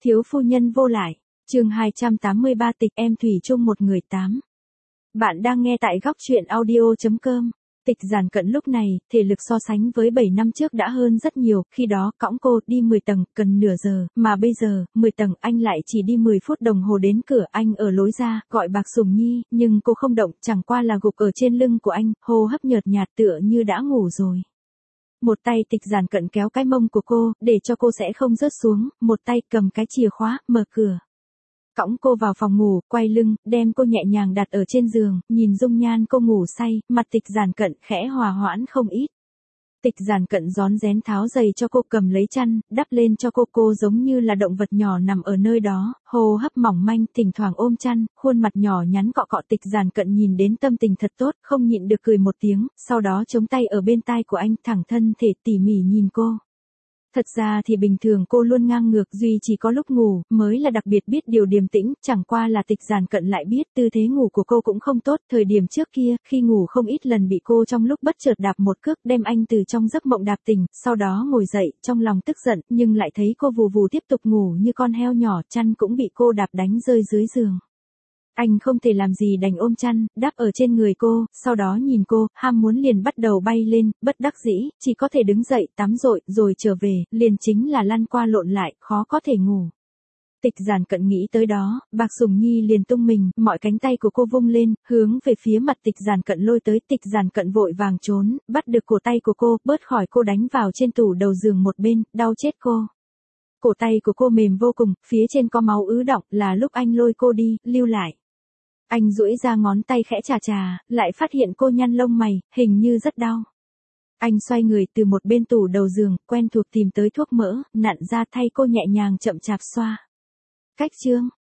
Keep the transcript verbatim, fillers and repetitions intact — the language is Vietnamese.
Thiếu phu nhân vô lại. Chương hai trăm tám mươi ba Tịch em thủy chung một người tám. Bạn đang nghe tại góc truyện audio chấm com. Tịch Giản Cận lúc này, thể lực so sánh với bảy năm trước đã hơn rất nhiều, khi đó cõng cô đi mười tầng cần nửa giờ, mà bây giờ, mười tầng anh lại chỉ đi mười phút đồng hồ đến cửa. Anh ở lối ra, gọi Bạc Sùng Nhi, nhưng cô không động, chẳng qua là gục ở trên lưng của anh, hô hấp nhợt nhạt tựa như đã ngủ rồi. Một tay Tịch Giản Cận kéo cái mông của cô, để cho cô sẽ không rớt xuống, một tay cầm cái chìa khóa, mở cửa. Cõng cô vào phòng ngủ, quay lưng, đem cô nhẹ nhàng đặt ở trên giường, nhìn dung nhan cô ngủ say, mặt Tịch Giản Cận khẽ hòa hoãn không ít. Tịch Giản Cận rón rén tháo giày cho cô, cầm lấy chăn, đắp lên cho cô, cô giống như là động vật nhỏ nằm ở nơi đó, hô hấp mỏng manh, thỉnh thoảng ôm chăn, khuôn mặt nhỏ nhắn cọ cọ. Tịch Giản Cận nhìn đến tâm tình thật tốt, không nhịn được cười một tiếng, sau đó chống tay ở bên tai của anh, thẳng thân thể tỉ mỉ nhìn cô. Thật ra thì bình thường cô luôn ngang ngược, duy chỉ có lúc ngủ mới là đặc biệt biết điều điềm tĩnh, chẳng qua là Tịch Giản Cận lại biết tư thế ngủ của cô cũng không tốt. Thời điểm trước kia, khi ngủ không ít lần bị cô trong lúc bất chợt đạp một cước, đem anh từ trong giấc mộng đạp tỉnh, sau đó ngồi dậy, trong lòng tức giận, nhưng lại thấy cô vù vù tiếp tục ngủ như con heo nhỏ, chăn cũng bị cô đạp đánh rơi dưới giường. Anh không thể làm gì đành ôm chăn, đáp ở trên người cô, sau đó nhìn cô, ham muốn liền bắt đầu bay lên, bất đắc dĩ, chỉ có thể đứng dậy, tắm rội, rồi trở về, liền chính là lăn qua lộn lại, khó có thể ngủ. Tịch Giản Cận nghĩ tới đó, Bạc Sùng Nhi liền tung mình, mọi cánh tay của cô vung lên, hướng về phía mặt Tịch Giản Cận lôi tới. Tịch Giản Cận vội vàng trốn, bắt được cổ tay của cô, bớt khỏi cô đánh vào trên tủ đầu giường một bên, đau chết cô. Cổ tay của cô mềm vô cùng, phía trên có máu ứ đọng, là lúc anh lôi cô đi, lưu lại. Anh duỗi ra ngón tay khẽ chà chà, lại phát hiện cô nhăn lông mày, hình như rất đau. Anh xoay người từ một bên tủ đầu giường, quen thuộc tìm tới thuốc mỡ, nặn ra thay cô nhẹ nhàng chậm chạp xoa. Cách chương,